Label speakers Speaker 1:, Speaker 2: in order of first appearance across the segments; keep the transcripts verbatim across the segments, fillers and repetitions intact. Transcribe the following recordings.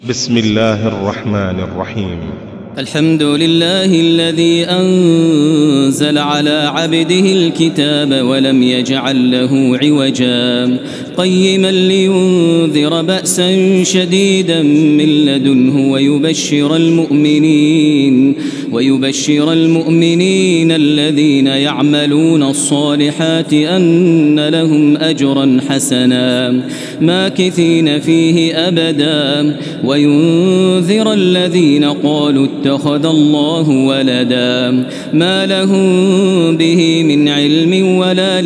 Speaker 1: بسم الله الرحمن الرحيم.
Speaker 2: الحمد لله الذي أنزل على عبده الكتاب ولم يجعل له عوجا قيما لينذر بأسا شديدا من لدنه ويبشر المؤمنين ويبشر المؤمنين الذين يعملون الصالحات أن لهم أجرا حسنا ماكثين فيه أبدا وينذر الذين قالوا اتخذ الله ولدا ما لهم به من علم ولا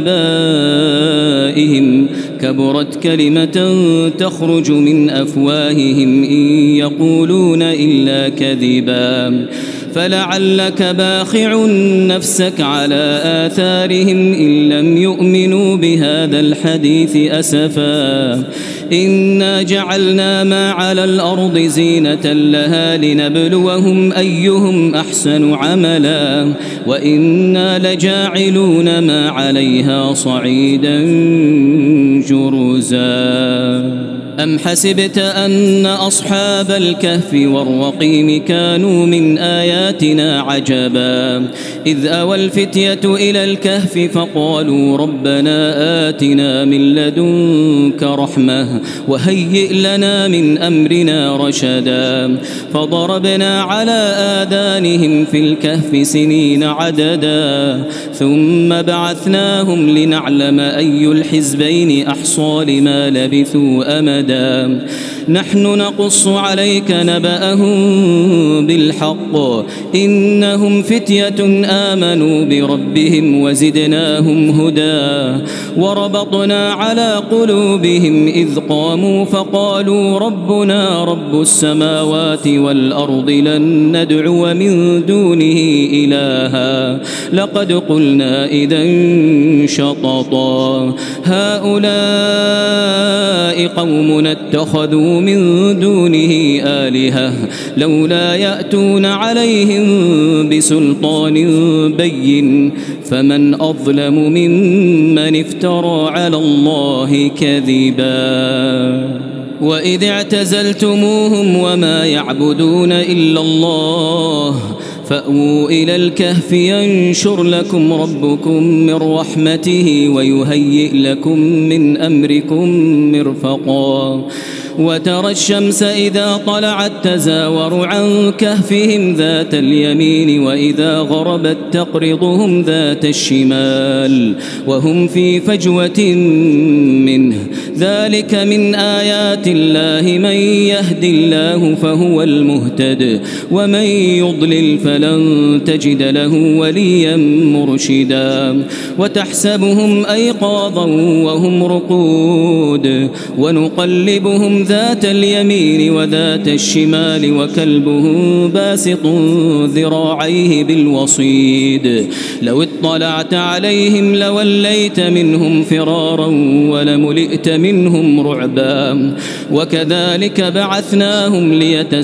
Speaker 2: لآبائهم كبرت كلمة تخرج من أفواههم إن يقولون إلا كذبا فلعلك باخع نفسك على آثارهم إن لم يؤمنوا بهذا الحديث أسفا إنا جعلنا ما على الأرض زينة لها لنبلوهم أيهم أحسن عملا وإنا لجاعلون ما عليها صعيدا جرزا أم حسبت أن أصحاب الكهف والرقيم كانوا من آياتنا عجبا إذ أوى الفتية إلى الكهف فقالوا ربنا آتنا من لدنك رحمة وهيئ لنا من أمرنا رشدا فضربنا على آذانهم في الكهف سنين عددا ثم بعثناهم لنعلم أي الحزبين أحصى لما لبثوا أمدا نحن نقص عليك نبأهم بالحق إنهم فتية آمنوا بربهم وزدناهم هدى وربطنا على قلوبهم إذ قاموا فقالوا ربنا رب السماوات والأرض لن ندعو من دونه إلها لقد قلنا إذن شططا هؤلاء قومنا اتخذوا من دونه آلهة لولا يأتون عليهم بسلطان بين فمن أظلم ممن افترى على الله كذبا وإذ اعتزلتموهم وما يعبدون إلا الله فأووا إلى الكهف ينشر لكم ربكم من رحمته ويهيئ لكم من أمركم مرفقا وترى الشمس إذا طلعت تزاور عن كهفهم ذات اليمين وإذا غربت تقرضهم ذات الشمال وهم في فجوة منه ذلك من آيات الله من يهد الله فهو المهتد ومن يضلل فلن تجد له وليا مرشدا وتحسبهم أيقاظا وهم رقود ونقلبهم ذات اليمين وذات الشمال وكلبهم باسط ذراعيه بالوصيد لو اطلعت عليهم لوليت منهم فرارا ولملئت منهم رعبا وكذلك بعثناهم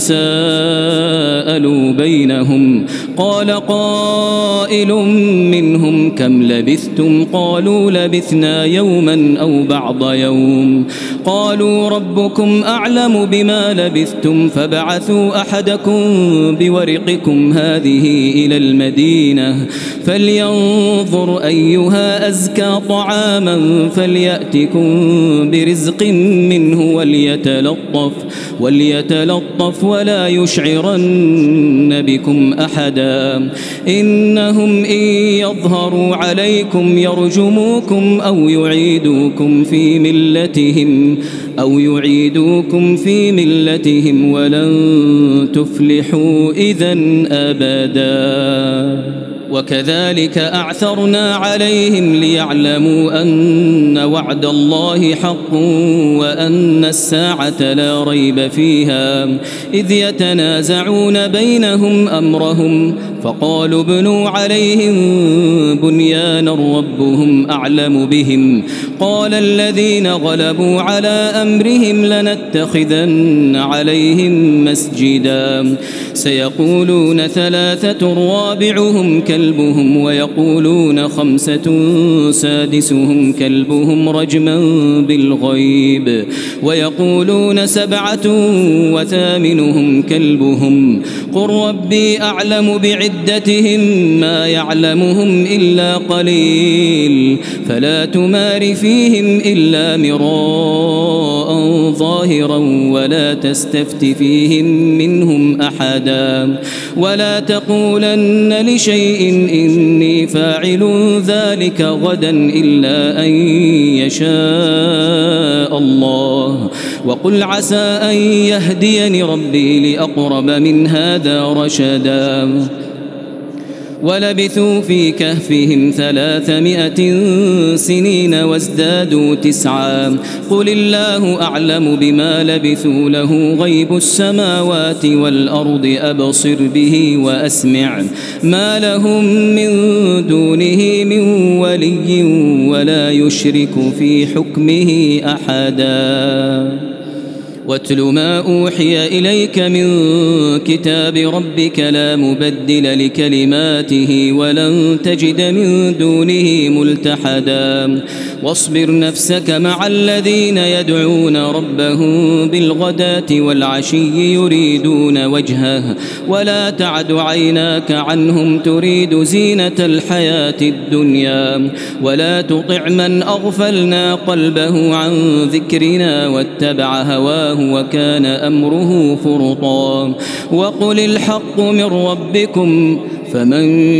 Speaker 2: ليتساءلوا بينهم قال قائل منهم كم لبثتم قالوا لبثنا يوما أو بعض يوم قالوا ربكم أعلم بما لبثتم فبعثوا أحدكم بورقكم هذه إلى المدينة فلينظر أيها أزكى طعاما فليأتكم برزق منه وليتلطف وليتلطف ولا يشعرن بكم أحدا إنهم إن يظهروا عليكم يرجموكم أو يعيدوكم في ملتهم أو يعيدوكم في ملتهم ولن تفلحوا إذن أبدا وكذلك أعثرنا عليهم ليعلموا أن وعد الله حق وأن الساعة لا ريب فيها إذ يتنازعون بينهم أمرهم فقالوا ابنوا عليهم بنيانا ربهم أعلم بهم قال الذين غلبوا على أمرهم لنتخذن عليهم مسجدا سيقولون ثلاثة رابعهم كلبهم ويقولون خمسة سادسهم كلبهم رجما بالغيب ويقولون سبعة وثامنهم كلبهم قل ربي أعلم بعدتهم ما يعلمهم إلا قليل فلا تمار فيهم إلا مراء ظاهرا ولا تستفت فيهم منهم أحدا ولا تقولن لشيء إني فاعل ذلك غدا إلا أن يشاء الله وقل عسى أن يهديني ربي لأقرب من هذا رشدا ولبثوا في كهفهم ثلاثمائة سنين وازدادوا تسعا قل الله أعلم بما لبثوا له غيب السماوات والأرض أبصر به وأسمع ما لهم من دونه من ولي ولا يشرك في حكمه أحدا واتل ما أوحي إليك من كتاب ربك لا مبدل لكلماته ولن تجد من دونه ملتحدا واصبر نفسك مع الذين يدعون ربهم بالغداة والعشي يريدون وجهه ولا تعد عيناك عنهم تريد زينة الحياة الدنيا ولا تطع من أغفلنا قلبه عن ذكرنا واتبع هواه وكان أمره فرطا وقل الحق من ربكم فمن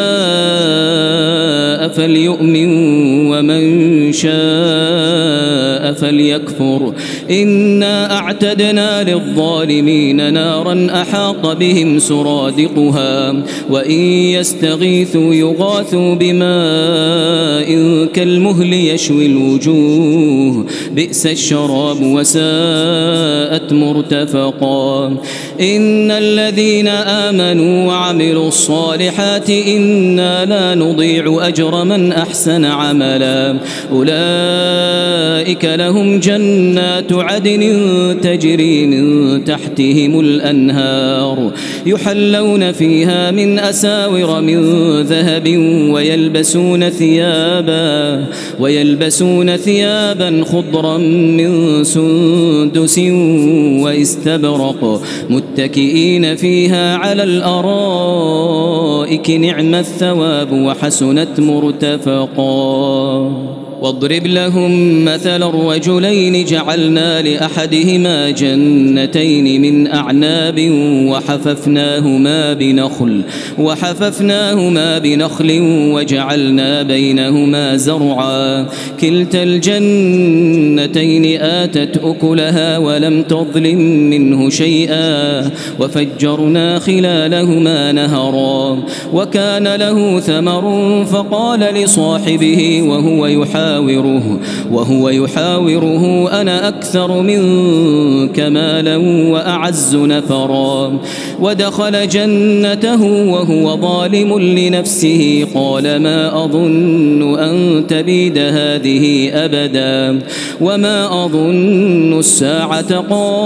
Speaker 2: شاء فليؤمن ومن شاء فليكفر إنا أعتدنا للظالمين نارا أحاط بهم سرادقها وإن يستغيثوا يغاثوا بماء كالمهل يشوي الوجوه بئس الشراب وساءت مرتفقا إن الذين آمنوا وعملوا الصالحات إنا لا نضيع أجر من أحسن عملا أولئك لهم جنات عدن تجري من تحتهم الأنهار يحلون فيها من أساور من ذهب ويلبسون ثيابا ويلبسون ثيابا خضرا من سندس واستبرق متكئين فيها على الأرائك نعم الثواب وحسنت مرتفقا واضرب لهم مثل الرجلين جعلنا لأحدهما جنتين من أعناب وحففناهما بنخل وحففناهما بنخل وجعلنا بينهما زرعا كلتا الجنتين آتت أكلها ولم تظلم منه شيئا وفجرنا خلالهما نهرا وكان له ثمر فقال لصاحبه وهو يحاوره وهو يحاوره أنا أكثر منك مالا وأعز نفرا ودخل جنته وهو ظالم لنفسه قال ما أظن أن تبيد هذه أبدا وما أظن الساعة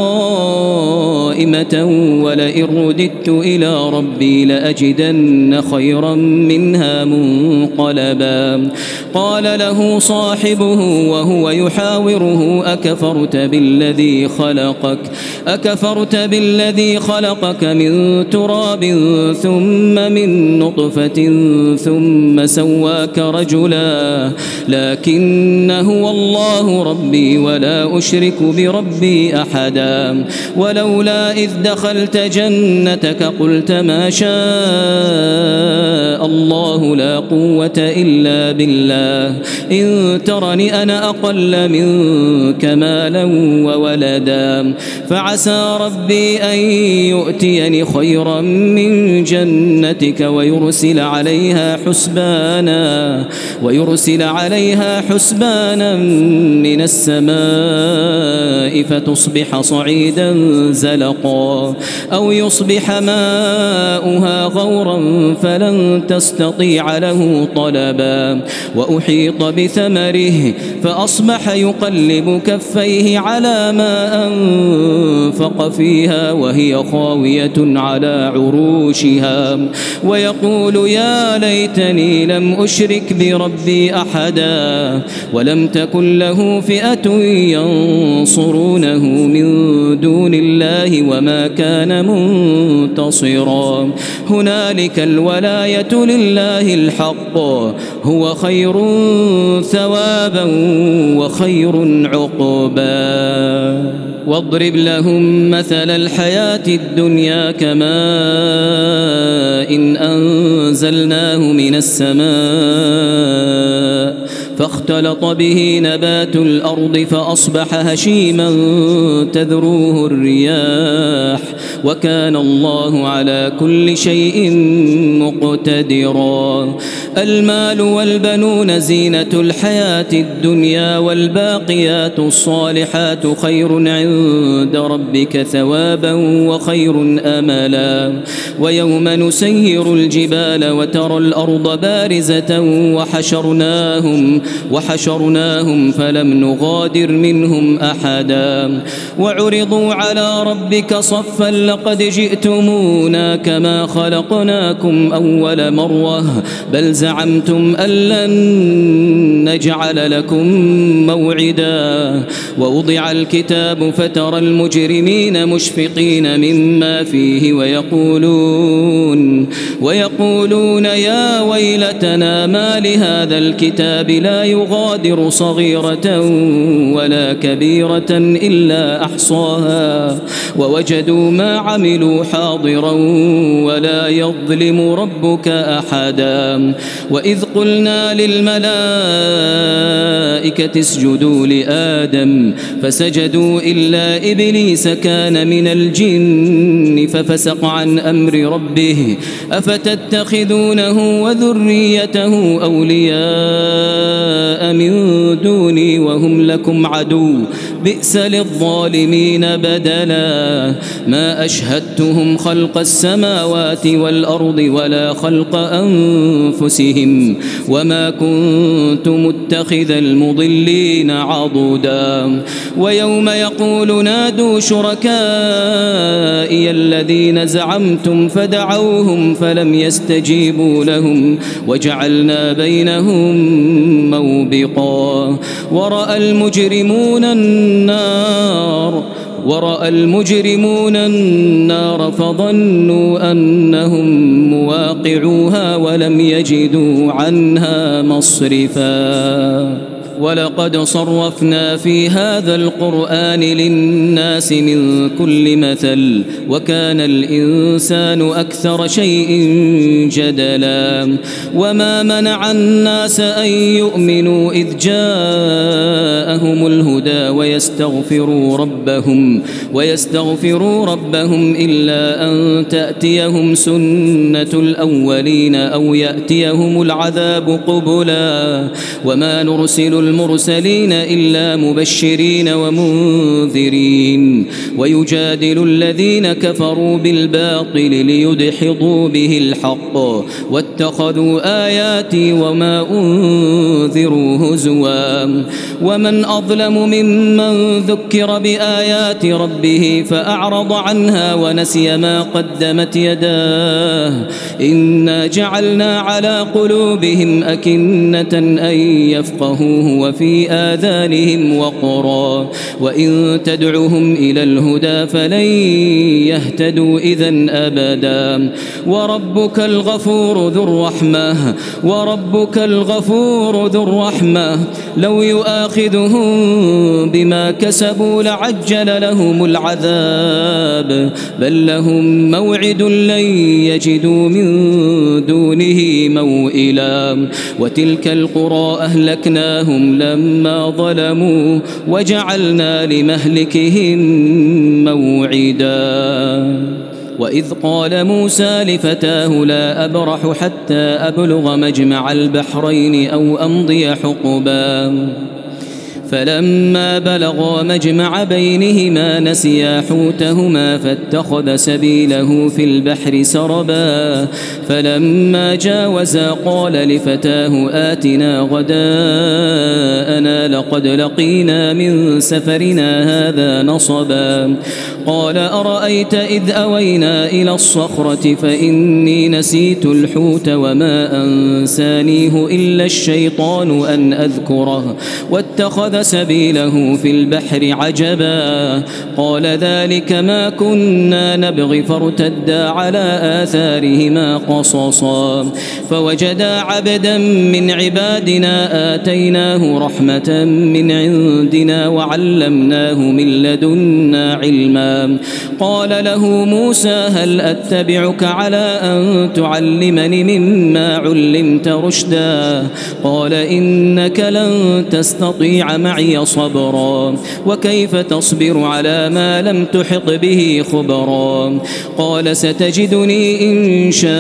Speaker 2: قائمة ولئن رددت إلى ربي لأجدن خيرا منها منقلبا قال له صاحبه وهو يحاوره أكفرت بالذي خلقك أكفرت بالذي خلقك من تراب ثم من نطفة ثم سواك رجلا لكن هو الله ربي ولا أشرك بربي أحدا ولولا إذ دخلت جنتك قلت ما شاء الله لا قوة إلا بالله إن ترني أنا أقل منك مالا وولدا فعسى ربي أن يؤتيني خيرا من جنتك ويرسل عليها حسبانا ويرسل عليها حسبانا من السماء فتصبح صعيدا زلقا سقا أو يصبح ماؤها غورا فلن تستطيع له طلبا وأحيط بثمره فأصبح يقلب كفيه على ما أنفق فيها وهي خاوية على عروشها ويقول يا ليتني لم أشرك بربي أحدا ولم تكن له فئة ينصرونه من دون الله وما كان منتصرا هنالك الولاية لله الحق هو خير ثوابا وخير عقبا واضرب لهم مثل الحياة الدنيا كماء إن أنزلناه من السماء فاختلط به نبات الأرض فأصبح هشيما تذروه الرياح وكان الله على كل شيء مقتدرا المال والبنون زينة الحياة الدنيا والباقيات الصالحات خير عند ربك ثوابا وخير أملا ويوم نسير الجبال وترى الأرض بارزة وحشرناهم وحشرناهم فلم نغادر منهم أحدا وعرضوا على ربك صفا لقد جئتمونا كما خلقناكم أول مرة بل زعمتم أن لن نجعل لكم موعدا ووضع الكتاب فترى المجرمين مشفقين مما فيه ويقولون ويقولون يا ويلتنا ما لهذا الكتاب لا يغادر صغيرة ولا كبيرة إلا أحصاها ووجدوا ما عملوا حاضرا ولا يظلم ربك أحدا وإذ قلنا للملائكة اسجدوا لآدم فسجدوا إلا إبليس كان من الجن ففسق عن أمر ربه أفتتخذونه وذريته أولياء من دوني وهم لكم عدو بئس للظالمين بدلا ما أشهدتهم خلق السماوات والأرض ولا خلق أنفسهم وما كنت متخذ المضلين عضدا ويوم يقول نادوا شركائي الذين زعمتم فدعوهم فلم يستجيبوا لهم وجعلنا بينهم موبقا ورأى المجرمون النار ورأى المجرمون النار فظنوا أنهم مواقعوها ولم يجدوا عنها مصرفا ولقد صرفنا في هذا القرآن للناس من كل مثل وكان الإنسان أكثر شيء جدلا وما منع الناس أن يؤمنوا إذ جاءهم الهدى ويستغفروا ربهم ويستغفروا ربهم إلا أن تأتيهم سنة الأولين أو يأتيهم العذاب قبلا وما نرسل المرسلين إلا مبشرين ومنذرين ويجادل الذين كفروا بالباطل ليدحضوا به الحق واتخذوا آياتي وما أنذروا هزوا ومن أظلم ممن ذكر بآيات ربه فأعرض عنها ونسي ما قدمت يداه إنا جعلنا على قلوبهم أكنة أن يفقهوه وفي آذانهم وقرا وإن تدعهم إلى الهدى فلن يهتدوا إذن أبدا وربك الغفور ذو الرحمة وربك الغفور ذو الرحمة لو يؤاخذهم بما كسبوا لعجل لهم العذاب بل لهم موعد لن يجدوا من دونه موئلا وتلك القرى أهلكناهم لما ظلموا وجعلنا لمهلكهم موعدا وإذ قال موسى لفتاه لا أبرح حتى أبلغ مجمع البحرين أو أمضي حقبا فلما بلغا مجمع بينهما نسيا حوتهما فاتخذ سبيله في البحر سربا فلما جاوزا قال لفتاه آتنا غداءنا لقد لقينا من سفرنا هذا نصبا قال أرأيت إذ أوينا إلى الصخرة فإني نسيت الحوت وما أنسانيه إلا الشيطان أن أذكره واتخذ سبيله في البحر عجبا قال ذلك ما كنا نبغي فارتدا على آثارهما قصصا فوجدا عبدا من عبادنا آتيناه رحمة من عندنا وعلمناه من لدنا علما قال له موسى هل أتبعك على أن تعلمني مما علمت رشدا قال إنك لن تستطيع معي صبرا وكيف تصبر على ما لم تحط به خبرا قال ستجدني إن شاء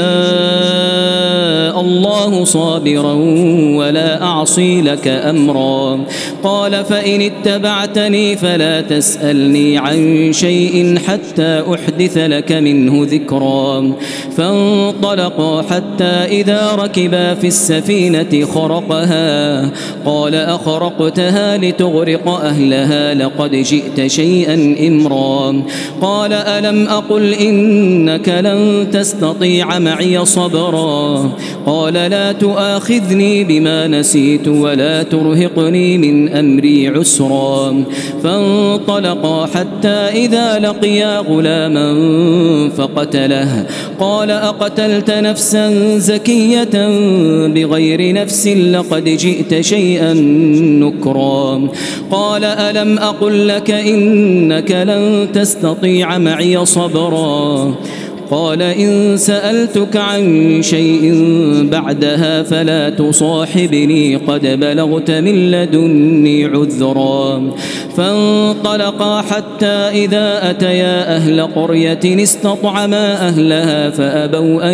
Speaker 2: الله صابرا ولا أعصي لك أمرا قال فإن اتبعتني فلا تسألني عن شيء حتى أحدث لك منه ذكرا فانطلقا حتى إذا ركبا في السفينة خرقها قال أخرقتها لتغرق أهلها لقد جئت شيئا إمرا قال ألم أقل إنك لن تستطيع معي صبرا قال لا تؤاخذني بما نسيت ولا ترهقني من أمري عسرا فانطلقا حتى إذا لقيا غلاما فقتله قال أقتلت نفسا زكية بغير نفس لقد جئت شيئا نكرا قال ألم أقل لك إنك لن تستطيع معي صبرا قال إن سألتك عن شيء بعدها فلا تصاحبني قد بلغت من لدني عذرا فانطلقا حتى إذا أتيا أهل قرية استطعما أهلها فأبوا أن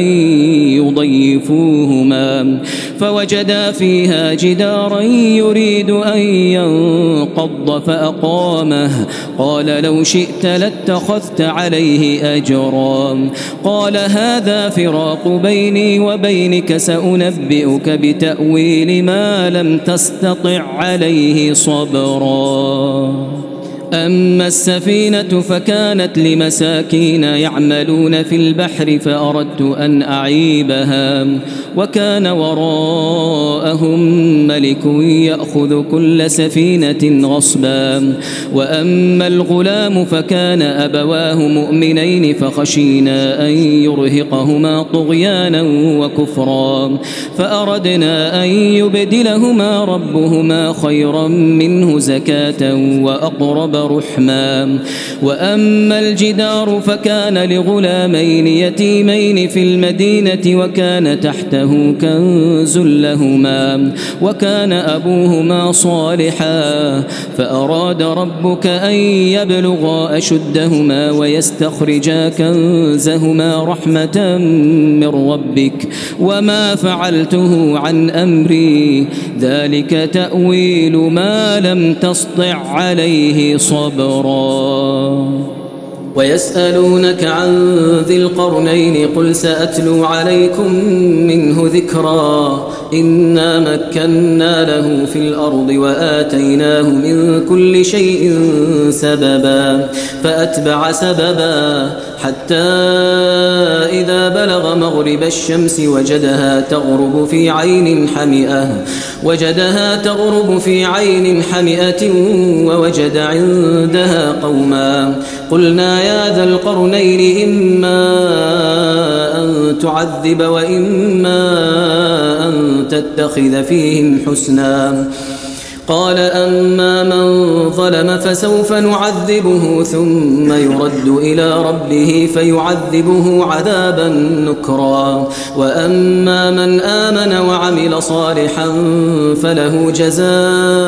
Speaker 2: يضيفوهما فوجدا فيها جدارا يريد أن ينقض فأقامه قال لو شئت لاتخذت عليه أجرا قال هذا فراق بيني وبينك سأنبئك بتأويل ما لم تستطع عليه صبرا أما السفينة فكانت لمساكين يعملون في البحر فأردت أن أعيبها وكان وراءهم ملك يأخذ كل سفينة غصبا وأما الغلام فكان أبواه مؤمنين فخشينا أن يرهقهما طغيانا وكفرا فأردنا أن يبدلهما ربهما خيرا منه زكاة وأقرب رحما وأما الجدار فكان لغلامين يتيمين في المدينة وكان تحته كنز لهما وكان أبوهما صالحا فأراد ربك أن يبلغا أشدهما ويستخرجا كنزهما رحمة من ربك وما فعلته عن أمري ذلك تأويل ما لم تسطع عليه صبرا ويسألونك عن ذي القرنين قل سأتلو عليكم منه ذكرا إنا مكنا له في الأرض وآتيناه من كل شيء سببا فأتبع سببا حتى إذا بلغ مغرب الشمس وجدها تغرب في عين حمئة وجدها تغرب في عين حمئة ووجد عندها قوما قلنا يا ذا القرنين إما أن تعذب وإما أن تتخذ فيهم حسنا قال أما من ظلم فسوف نعذبه ثم يرد إلى ربه فيعذبه عذابا نكرا وأما من آمن وعمل صالحا فله جزاء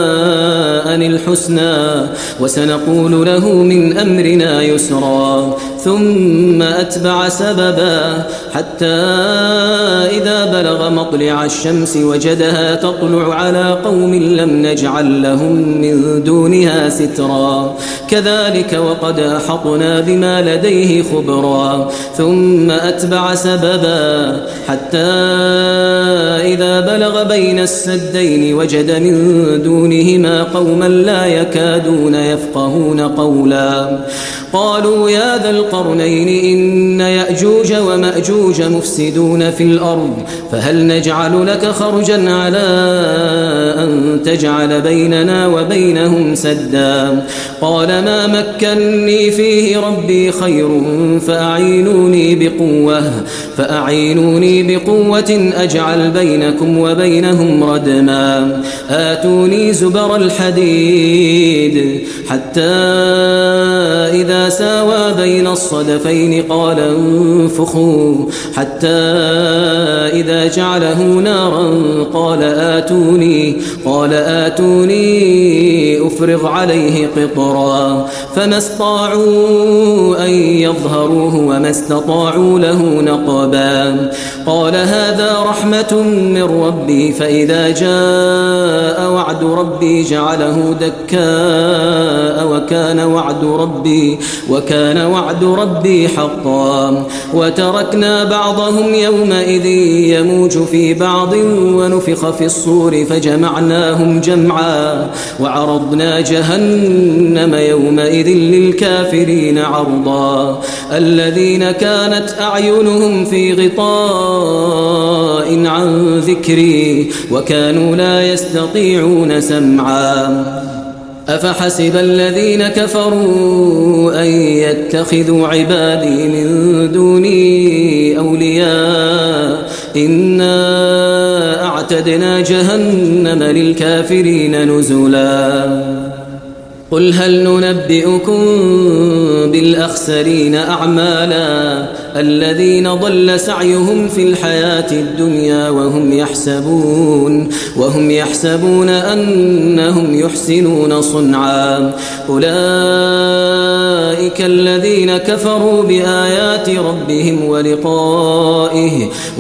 Speaker 2: الحسنى وسنقول له من أمرنا يسرا ثم أتبع سببا حتى إذا بلغ مطلع الشمس وجدها تطلع على قوم لم نجعل لهم من دونها سترا كذلك وقد أحطنا بما لديه خبرا ثم أتبع سببا حتى إذا بلغ بين السدين وجد من دونهما قوما لا يكادون يفقهون قولا قالوا يا ذا القرنين إن يأجوج ومأجوج مفسدون في الأرض فهل نجعل لك خرجا على أن تجعل بيننا وبينهم سدا قال ما مكني فيه ربي خير فأعينوني بقوة فأعينوني بقوة أجعل بينكم وبينهم ردما آتوني زبر الحديد حتى إذا ساوى بين الصدفين قال انفخوا حتى إذا جعله نارا قال آتوني قال آتوني أفرغ عليه قطرا فما استطاعوا أن يظهروه وما استطاعوا له نقبا قال هذا رحمة من ربي فإذا جاء وعد ربي جعله دكاء وكان وعد ربي وكان وعد ربي حقا وتركنا بعضهم يومئذ يموج في بعض ونفخ في الصور فجمعناهم جمعا وعرضنا جهنم يومئذ للكافرين عرضا الذين كانت أعينهم في غطاء عن ذكري وكانوا لا يستطيعون سمعا أفحسب الذين كفروا أن يتخذوا عبادي من دوني أولياء إنا أعتدنا جهنم للكافرين نزلا قل هل ننبئكم بالأخسرين أعمالا الذين ضل سعيهم في الحياة الدنيا وهم يحسبون وهم يحسبون أنهم يحسنون صنعا أولئك الذين كفروا بآيات ربهم ولقائه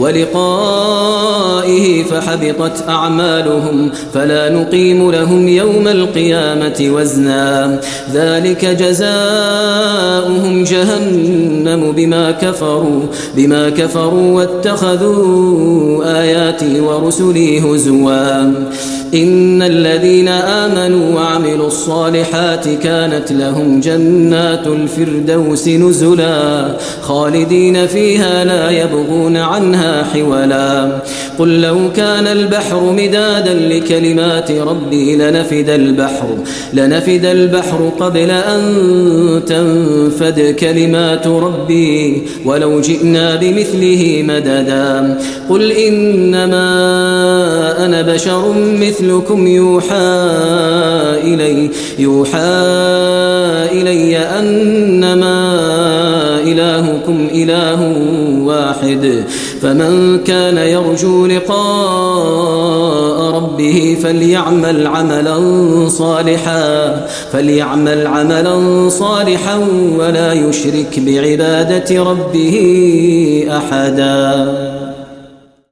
Speaker 2: ولقائه فحبطت أعمالهم فلا نقيم لهم يوم القيامة وزنا ذلك جزاؤهم جهنم بما كفروا بما كفروا واتخذوا آياتي ورسلي هزوا إن الذين آمنوا وعملوا الصالحات كانت لهم جنات الفردوس نزلا خالدين فيها لا يبغون عنها حولا قل لو كان البحر مدادا لكلمات ربي لنفد البحر لنفد البحر قبل أن تنفد كلمات ربي ولو جئنا بمثله مددا قل إنما أنا بشر مثلكم يوحى إلي يوحى إلي أنما إلهكم إله واحد فمن كان يرجو لقاء ربه فليعمل عملا صالحا فليعمل عملا صالحا ولا يشرك بعبادة ربه أحدا.